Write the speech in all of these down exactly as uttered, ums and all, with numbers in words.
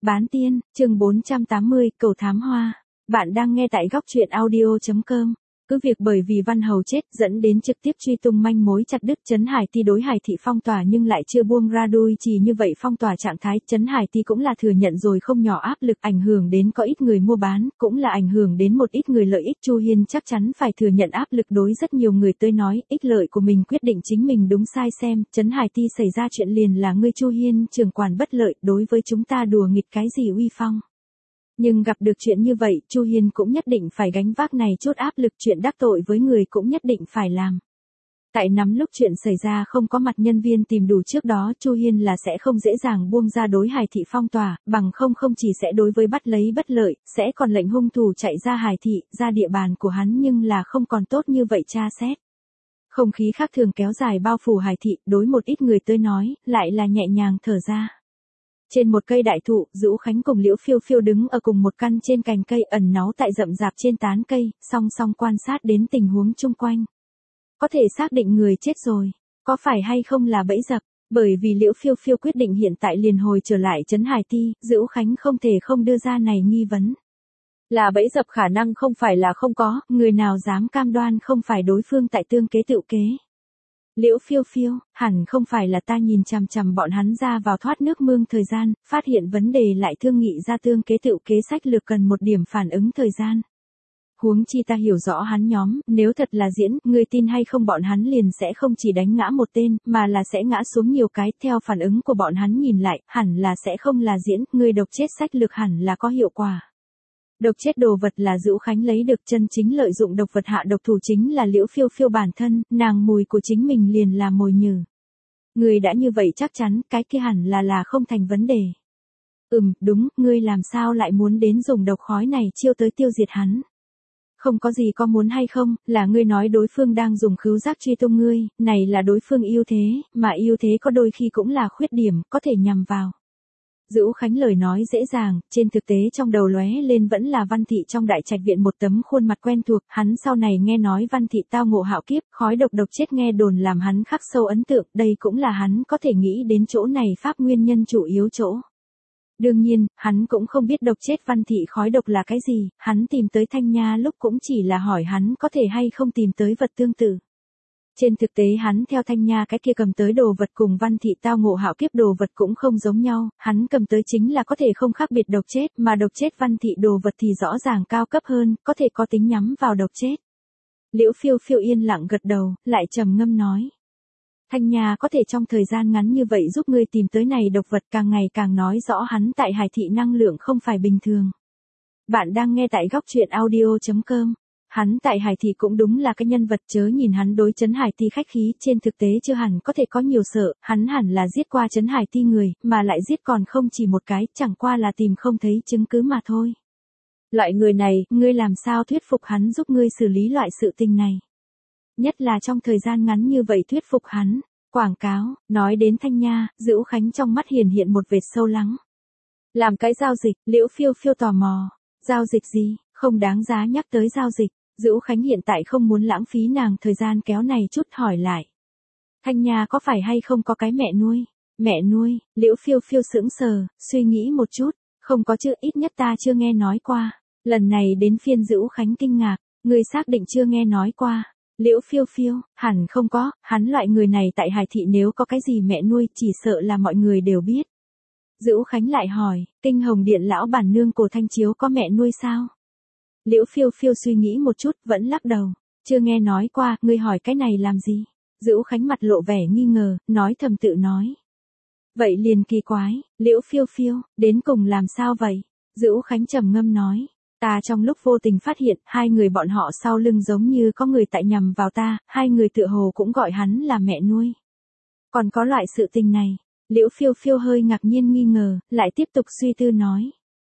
Bán tiên, chương bốn trăm tám mươi, cầu thám hoa. Bạn đang nghe tại góc truyện audio chấm com. Cứ việc bởi vì Văn Hầu chết dẫn đến trực tiếp truy tung manh mối chặt đứt Trấn Hải Ti đối Hải Thị phong tỏa nhưng lại chưa buông ra đuôi chỉ như vậy phong tỏa trạng thái. Trấn Hải Ti cũng là thừa nhận rồi không nhỏ áp lực ảnh hưởng đến có ít người mua bán, cũng là ảnh hưởng đến một ít người lợi ích. Chu Hiên chắc chắn phải thừa nhận áp lực đối rất nhiều người tới nói, ích lợi của mình quyết định chính mình đúng sai xem. Trấn Hải Ti xảy ra chuyện liền là ngươi Chu Hiên trưởng quản bất lợi, đối với chúng ta đùa nghịch cái gì uy phong. Nhưng gặp được chuyện như vậy, Chu Hiên cũng nhất định phải gánh vác này chút áp lực, chuyện đắc tội với người cũng nhất định phải làm. Tại nắm lúc chuyện xảy ra không có mặt nhân viên tìm đủ trước đó, Chu Hiên là sẽ không dễ dàng buông ra đối Hải Thị phong tỏa, bằng không không chỉ sẽ đối với bắt lấy bất lợi, sẽ còn lệnh hung thủ chạy ra Hải Thị, ra địa bàn của hắn nhưng là không còn tốt như vậy tra xét. Không khí khác thường kéo dài bao phủ Hải Thị, đối một ít người tới nói, lại là nhẹ nhàng thở ra. Trên một cây đại thụ, Dữu Khánh cùng Liễu Phiêu Phiêu đứng ở cùng một căn trên cành cây ẩn náu tại rậm rạp trên tán cây, song song quan sát đến tình huống chung quanh. Có thể xác định người chết rồi, có phải hay không là bẫy dập, bởi vì Liễu Phiêu Phiêu quyết định hiện tại liền hồi trở lại Trấn Hải Ti, Dữu Khánh không thể không đưa ra này nghi vấn. Là bẫy dập khả năng không phải là không có, người nào dám cam đoan không phải đối phương tại tương kế tự kế. Liễu Phiêu Phiêu, hẳn không phải là ta nhìn chằm chằm bọn hắn ra vào thoát nước mương thời gian, phát hiện vấn đề lại thương nghị ra tương kế tự kế sách lược cần một điểm phản ứng thời gian. Huống chi ta hiểu rõ hắn nhóm, nếu thật là diễn, ngươi tin hay không bọn hắn liền sẽ không chỉ đánh ngã một tên, mà là sẽ ngã xuống nhiều cái, theo phản ứng của bọn hắn nhìn lại, hẳn là sẽ không là diễn, ngươi độc chết sách lược hẳn là có hiệu quả. Độc chết đồ vật là Dữu Khánh lấy được, chân chính lợi dụng độc vật hạ độc thủ chính là Liễu Phiêu Phiêu bản thân, nàng mùi của chính mình liền là mồi nhử. Người đã như vậy chắc chắn, cái kia hẳn là là không thành vấn đề. Ừm, đúng, ngươi làm sao lại muốn đến dùng độc khói này chiêu tới tiêu diệt hắn. Không có gì có muốn hay không, là ngươi nói đối phương đang dùng khứu giác truy tung ngươi, này là đối phương ưu thế, mà ưu thế có đôi khi cũng là khuyết điểm, có thể nhằm vào. Dữu Khánh lời nói dễ dàng, trên thực tế trong đầu lóe lên vẫn là Văn Thị trong đại trạch viện một tấm khuôn mặt quen thuộc, hắn sau này nghe nói Văn Thị tao ngộ hạo kiếp, khói độc độc chết nghe đồn làm hắn khắc sâu ấn tượng, đây cũng là hắn có thể nghĩ đến chỗ này pháp nguyên nhân chủ yếu chỗ. Đương nhiên, hắn cũng không biết độc chết Văn Thị khói độc là cái gì, hắn tìm tới Thanh Nha lúc cũng chỉ là hỏi hắn có thể hay không tìm tới vật tương tự. Trên thực tế hắn theo Thanh Nha cái kia cầm tới đồ vật cùng Văn Thị tao ngộ hạo kiếp đồ vật cũng không giống nhau, hắn cầm tới chính là có thể không khác biệt độc chết, mà độc chết Văn Thị đồ vật thì rõ ràng cao cấp hơn, có thể có tính nhắm vào độc chết. Liễu Phiêu Phiêu yên lặng gật đầu, lại trầm ngâm nói. Thanh Nha có thể trong thời gian ngắn như vậy giúp ngươi tìm tới này độc vật, càng ngày càng nói rõ hắn tại Hải Thị năng lượng không phải bình thường. Bạn đang nghe tại góc truyện audio chấm com. Hắn tại Hải Thị cũng đúng là cái nhân vật, chớ nhìn hắn đối Trấn Hải Ti khách khí, trên thực tế chưa hẳn có thể có nhiều sợ, hắn hẳn là giết qua Trấn Hải Ti người, mà lại giết còn không chỉ một cái, chẳng qua là tìm không thấy chứng cứ mà thôi. Loại người này, ngươi làm sao thuyết phục hắn giúp ngươi xử lý loại sự tình này? Nhất là trong thời gian ngắn như vậy thuyết phục hắn. Quảng cáo, nói đến Thanh Nha, Dữu Khánh trong mắt hiển hiện một vệt sâu lắng. Làm cái giao dịch, Liễu Phiêu Phiêu tò mò. Giao dịch gì, không đáng giá nhắc tới giao dịch. Dữu Khánh hiện tại không muốn lãng phí nàng thời gian kéo này chút hỏi lại. Thanh Nha có phải hay không có cái mẹ nuôi? Mẹ nuôi, Liễu Phiêu Phiêu sững sờ, suy nghĩ một chút, không có chứ, ít nhất ta chưa nghe nói qua. Lần này đến phiên Dữu Khánh kinh ngạc, người xác định chưa nghe nói qua. Liễu Phiêu Phiêu, hẳn không có, hắn loại người này tại Hải Thị nếu có cái gì mẹ nuôi chỉ sợ là mọi người đều biết. Dữu Khánh lại hỏi, Kinh Hồng Điện lão bản nương Cổ Thanh Chiếu có mẹ nuôi sao? Liễu Phiêu Phiêu suy nghĩ một chút, vẫn lắc đầu. Chưa nghe nói qua, ngươi hỏi cái này làm gì? Dữu Khánh mặt lộ vẻ nghi ngờ, nói thầm tự nói. Vậy liền kỳ quái, Liễu Phiêu Phiêu, đến cùng làm sao vậy? Dữu Khánh trầm ngâm nói. Ta trong lúc vô tình phát hiện, hai người bọn họ sau lưng giống như có người tại nhằm vào ta, hai người tựa hồ cũng gọi hắn là mẹ nuôi. Còn có loại sự tình này, Liễu Phiêu Phiêu hơi ngạc nhiên nghi ngờ, lại tiếp tục suy tư nói.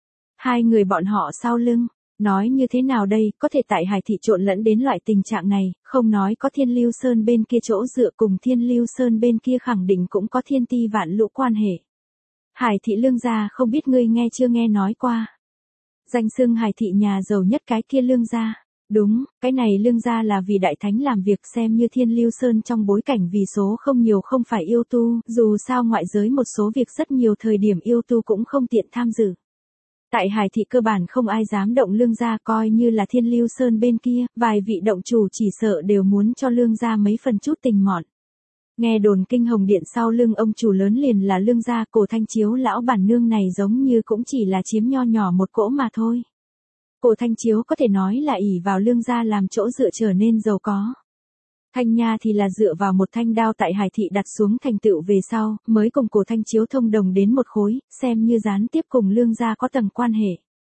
Hai người bọn họ sau lưng. Nói như thế nào đây, có thể tại Hải Thị trộn lẫn đến loại tình trạng này, không nói có Thiên Lưu Sơn bên kia chỗ dựa cùng Thiên Lưu Sơn bên kia khẳng định cũng có thiên ti vạn lũ quan hệ. Hải Thị Lương gia không biết ngươi nghe chưa nghe nói qua. Danh xưng Hải Thị nhà giàu nhất cái kia Lương gia. Đúng, cái này Lương gia là vì đại thánh làm việc, xem như Thiên Lưu Sơn trong bối cảnh vì số không nhiều không phải yêu tu, dù sao ngoại giới một số việc rất nhiều thời điểm yêu tu cũng không tiện tham dự. Tại Hải thị cơ bản không ai dám động Lương gia, coi như là Thiên Lưu Sơn bên kia, vài vị động chủ chỉ sợ đều muốn cho Lương gia mấy phần chút tình mọn. Nghe đồn Kinh Hồng Điện sau lưng ông chủ lớn liền là Lương gia, Cổ Thanh Chiếu lão bản nương này giống như cũng chỉ là chiếm nho nhỏ một cỗ mà thôi. Cổ Thanh Chiếu có thể nói là ỷ vào Lương gia làm chỗ dựa trở nên giàu có. Thanh Nha thì là dựa vào một thanh đao tại Hải thị đặt xuống thành tựu về sau, mới cùng Cổ Thanh Chiếu thông đồng đến một khối, xem như gián tiếp cùng Lương gia có tầng quan hệ.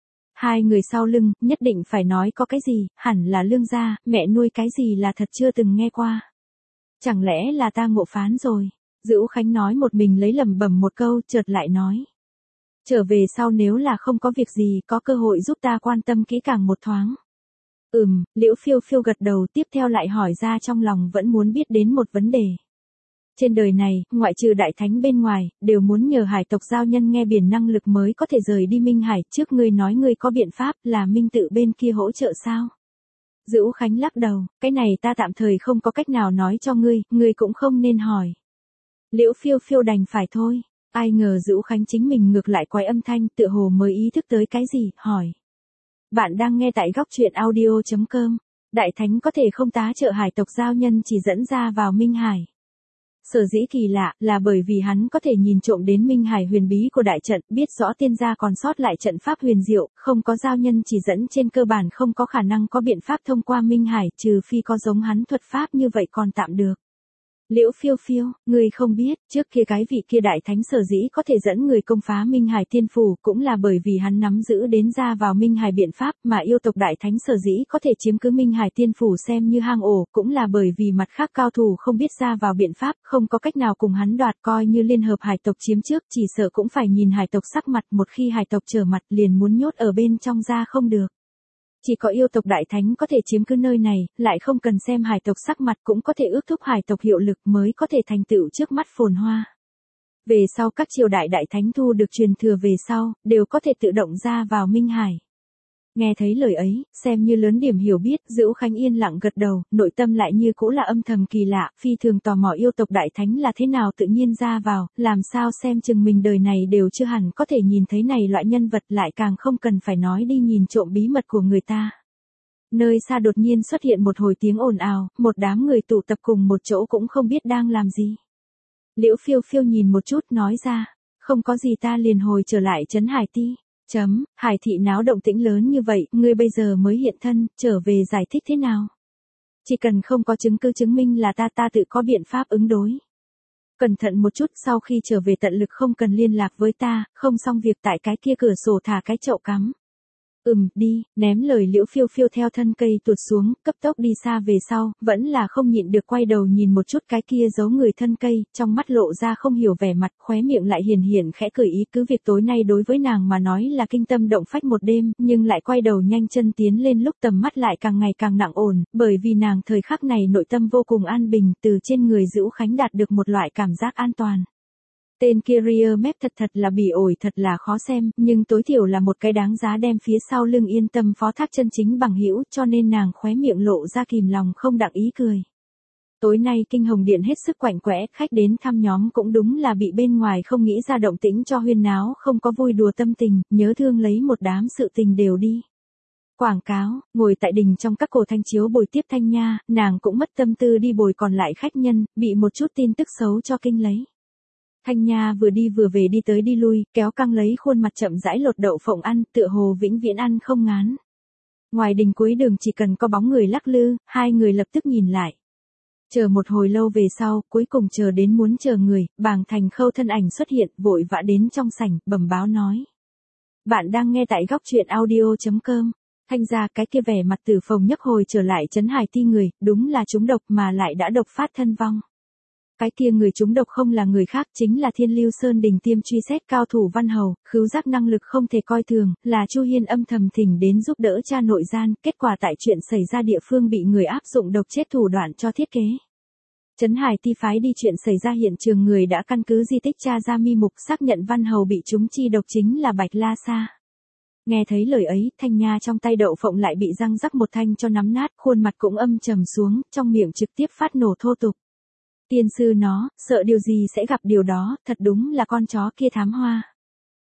Hai người sau lưng, nhất định phải nói có cái gì, hẳn là Lương gia, mẹ nuôi cái gì là thật chưa từng nghe qua. Chẳng lẽ là ta ngộ phán rồi? Dữ Khánh nói một mình lấy lẩm bẩm một câu, chợt lại nói. Trở về sau nếu là không có việc gì, có cơ hội giúp ta quan tâm kỹ càng một thoáng. Ừm, Liễu Phiêu Phiêu gật đầu, tiếp theo lại hỏi ra trong lòng vẫn muốn biết đến một vấn đề. Trên đời này, ngoại trừ đại thánh bên ngoài, đều muốn nhờ hải tộc giao nhân nghe biển năng lực mới có thể rời đi Minh Hải, trước ngươi nói ngươi có biện pháp là Minh tự bên kia hỗ trợ sao? Dữ Khánh lắc đầu, cái này ta tạm thời không có cách nào nói cho ngươi, ngươi cũng không nên hỏi. Liễu Phiêu Phiêu đành phải thôi, ai ngờ Dữ Khánh chính mình ngược lại quái âm thanh, tựa hồ mới ý thức tới cái gì, hỏi. Bạn đang nghe tại góc truyện audio chấm com. Đại thánh có thể không tá trợ hải tộc giao nhân chỉ dẫn ra vào Minh Hải. Sở dĩ kỳ lạ là bởi vì hắn có thể nhìn trộm đến Minh Hải huyền bí của đại trận, biết rõ tiên gia còn sót lại trận pháp huyền diệu, không có giao nhân chỉ dẫn trên cơ bản không có khả năng có biện pháp thông qua Minh Hải, trừ phi có giống hắn thuật pháp như vậy còn tạm được. Liễu Phiêu Phiêu, ngươi không biết, trước kia cái vị kia đại thánh sở dĩ có thể dẫn người công phá Minh Hải tiên phủ, cũng là bởi vì hắn nắm giữ đến ra vào Minh Hải biện pháp, mà yêu tộc đại thánh sở dĩ có thể chiếm cứ Minh Hải tiên phủ xem như hang ổ, cũng là bởi vì mặt khác cao thủ không biết ra vào biện pháp, không có cách nào cùng hắn đoạt, coi như liên hợp hải tộc chiếm trước, chỉ sợ cũng phải nhìn hải tộc sắc mặt, một khi hải tộc trở mặt liền muốn nhốt ở bên trong ra không được. Chỉ có yêu tộc đại thánh có thể chiếm cứ nơi này, lại không cần xem hải tộc sắc mặt cũng có thể ước thúc hải tộc hiệu lực mới có thể thành tựu trước mắt phồn hoa. Về sau các triều đại đại thánh thu được truyền thừa về sau, đều có thể tự động ra vào Minh Hải. Nghe thấy lời ấy, xem như lớn điểm hiểu biết, Dữ Khánh yên lặng gật đầu, nội tâm lại như cũ là âm thầm kỳ lạ, phi thường tò mò yêu tộc đại thánh là thế nào tự nhiên ra vào, làm sao xem chừng mình đời này đều chưa hẳn có thể nhìn thấy này loại nhân vật, lại càng không cần phải nói đi nhìn trộm bí mật của người ta. Nơi xa đột nhiên xuất hiện một hồi tiếng ồn ào, một đám người tụ tập cùng một chỗ cũng không biết đang làm gì. Liễu Phiêu Phiêu nhìn một chút nói ra, không có gì ta liền hồi trở lại trấn Hải Ti. Chấm, Hải thị náo động tĩnh lớn như vậy, ngươi bây giờ mới hiện thân, trở về giải thích thế nào? Chỉ cần không có chứng cứ chứng minh là ta ta tự có biện pháp ứng đối. Cẩn thận một chút, sau khi trở về tận lực không cần liên lạc với ta, không xong việc tại cái kia cửa sổ thả cái chậu cắm. Ừm, đi, ném lời Liễu Phiêu Phiêu theo thân cây tuột xuống, cấp tốc đi xa về sau, vẫn là không nhịn được quay đầu nhìn một chút cái kia giấu người thân cây, trong mắt lộ ra không hiểu vẻ mặt, khóe miệng lại hiền hiền khẽ cười ý, cứ việc tối nay đối với nàng mà nói là kinh tâm động phách một đêm, nhưng lại quay đầu nhanh chân tiến lên lúc tầm mắt lại càng ngày càng nặng ổn, bởi vì nàng thời khắc này nội tâm vô cùng an bình, từ trên người Dữ Khánh đạt được một loại cảm giác an toàn. Tên kia rear mép thật thật là bỉ ổi, thật là khó xem, nhưng tối thiểu là một cái đáng giá đem phía sau lưng yên tâm phó thác chân chính bằng hữu, cho nên nàng khóe miệng lộ ra kìm lòng không đặng ý cười. Tối nay Kinh Hồng Điện hết sức quạnh quẽ, khách đến thăm nhóm cũng đúng là bị bên ngoài không nghĩ ra động tĩnh cho huyên náo, không có vui đùa tâm tình, nhớ thương lấy một đám sự tình đều đi. Quảng cáo, ngồi tại đình trong các cổ Thanh Chiếu bồi tiếp Thanh Nha, nàng cũng mất tâm tư đi bồi còn lại khách nhân, bị một chút tin tức xấu cho kinh lấy. Thanh Nha vừa đi vừa về đi tới đi lui, kéo căng lấy khuôn mặt chậm rãi lột đậu phộng ăn, tựa hồ vĩnh viễn ăn không ngán. Ngoài đình cuối đường chỉ cần có bóng người lắc lư, hai người lập tức nhìn lại. Chờ một hồi lâu về sau, cuối cùng chờ đến muốn chờ người, Bàng Thành Khâu thân ảnh xuất hiện, vội vã đến trong sảnh, bẩm báo nói. Bạn đang nghe tại góc truyện audio chấm com. Thanh ra cái kia vẻ mặt tử phồng nhấc hồi trở lại trấn Hải Ti người, đúng là trúng độc mà lại đã độc phát thân vong. Cái kia người trúng độc không là người khác, chính là Thiên Lưu Sơn đỉnh tiêm truy xét cao thủ Văn Hầu, khứu giác năng lực không thể coi thường, là Chu Hiên âm thầm thỉnh đến giúp đỡ cha nội gian, kết quả tại chuyện xảy ra địa phương bị người áp dụng độc chết thủ đoạn cho thiết kế. Trấn Hải Ti phái đi chuyện xảy ra hiện trường người đã căn cứ di tích tra ra mi mục, xác nhận Văn Hầu bị trúng chi độc chính là Bạch La Sa. Nghe thấy lời ấy, Thanh Nha trong tay đậu phộng lại bị răng rắc một thanh cho nắm nát, khuôn mặt cũng âm trầm xuống, trong miệng trực tiếp phát nổ thô tục. Tiên sư nó, sợ điều gì sẽ gặp điều đó, thật đúng là con chó kia thám hoa.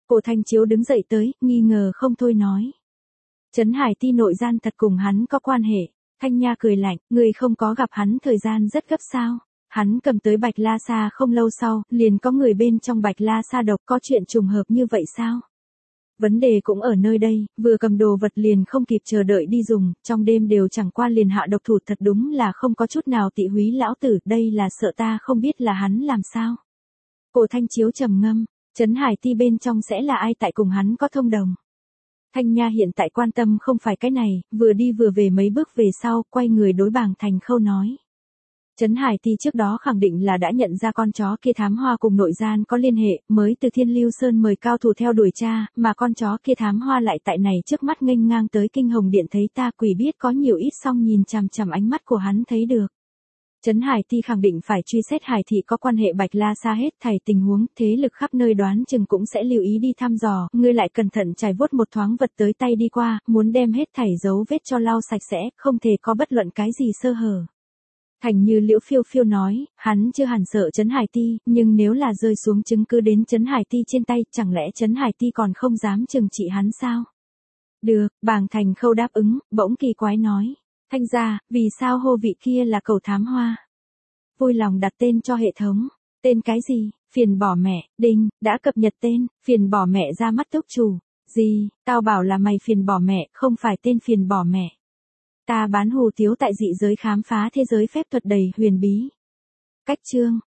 Cổ Thanh Chiếu đứng dậy tới, nghi ngờ không thôi nói. Trấn Hải Ti nội gian thật cùng hắn có quan hệ. Thanh Nha cười lạnh, người không có gặp hắn thời gian rất gấp sao. Hắn cầm tới Bạch La Sa không lâu sau, liền có người bên trong Bạch La Sa độc, có chuyện trùng hợp như vậy sao? Vấn đề cũng ở nơi đây, vừa cầm đồ vật liền không kịp chờ đợi đi dùng, trong đêm đều chẳng qua liền hạ độc thủ, thật đúng là không có chút nào tị húy lão tử, đây là sợ ta không biết là hắn làm sao. Cổ Thanh Chiếu trầm ngâm, Trấn Hải Ti bên trong sẽ là ai tại cùng hắn có thông đồng. Thanh Nha hiện tại quan tâm không phải cái này, vừa đi vừa về mấy bước về sau, quay người đối Bàng Thành Khâu nói. Trấn Hải Ti trước đó khẳng định là đã nhận ra con chó kia thám hoa cùng nội gian có liên hệ, mới từ Thiên Lưu Sơn mời cao thủ theo đuổi tra, mà con chó kia thám hoa lại tại này trước mắt nghênh ngang tới Kinh Hồng Điện thấy ta, quỷ biết có nhiều ít, song nhìn chằm chằm ánh mắt của hắn thấy được. Trấn Hải Ti khẳng định phải truy xét Hải thị có quan hệ Bạch La Sa hết thảy tình huống, thế lực khắp nơi đoán chừng cũng sẽ lưu ý đi thăm dò, ngươi lại cẩn thận trải vuốt một thoáng vật tới tay đi qua, muốn đem hết thảy dấu vết cho lau sạch sẽ, không thể có bất luận cái gì sơ hở. Thành Như Liễu phiêu phiêu nói, hắn chưa hẳn sợ Trấn Hải Ti, nhưng nếu là rơi xuống chứng cứ đến Trấn Hải Ti trên tay, chẳng lẽ Trấn Hải Ti còn không dám trừng trị hắn sao? Được, Bàng Thành Khâu đáp ứng, bỗng kỳ quái nói. Thanh gia, vì sao hô vị kia là Cầu Thám Hoa? Vui lòng đặt tên cho hệ thống. Tên cái gì? Phiền bỏ mẹ, đinh, đã cập nhật tên, phiền bỏ mẹ ra mắt túc chủ. Gì, tao bảo là mày phiền bỏ mẹ, không phải tên phiền bỏ mẹ. Ta bán hù tiếu tại dị giới khám phá thế giới phép thuật đầy huyền bí. Cách chương.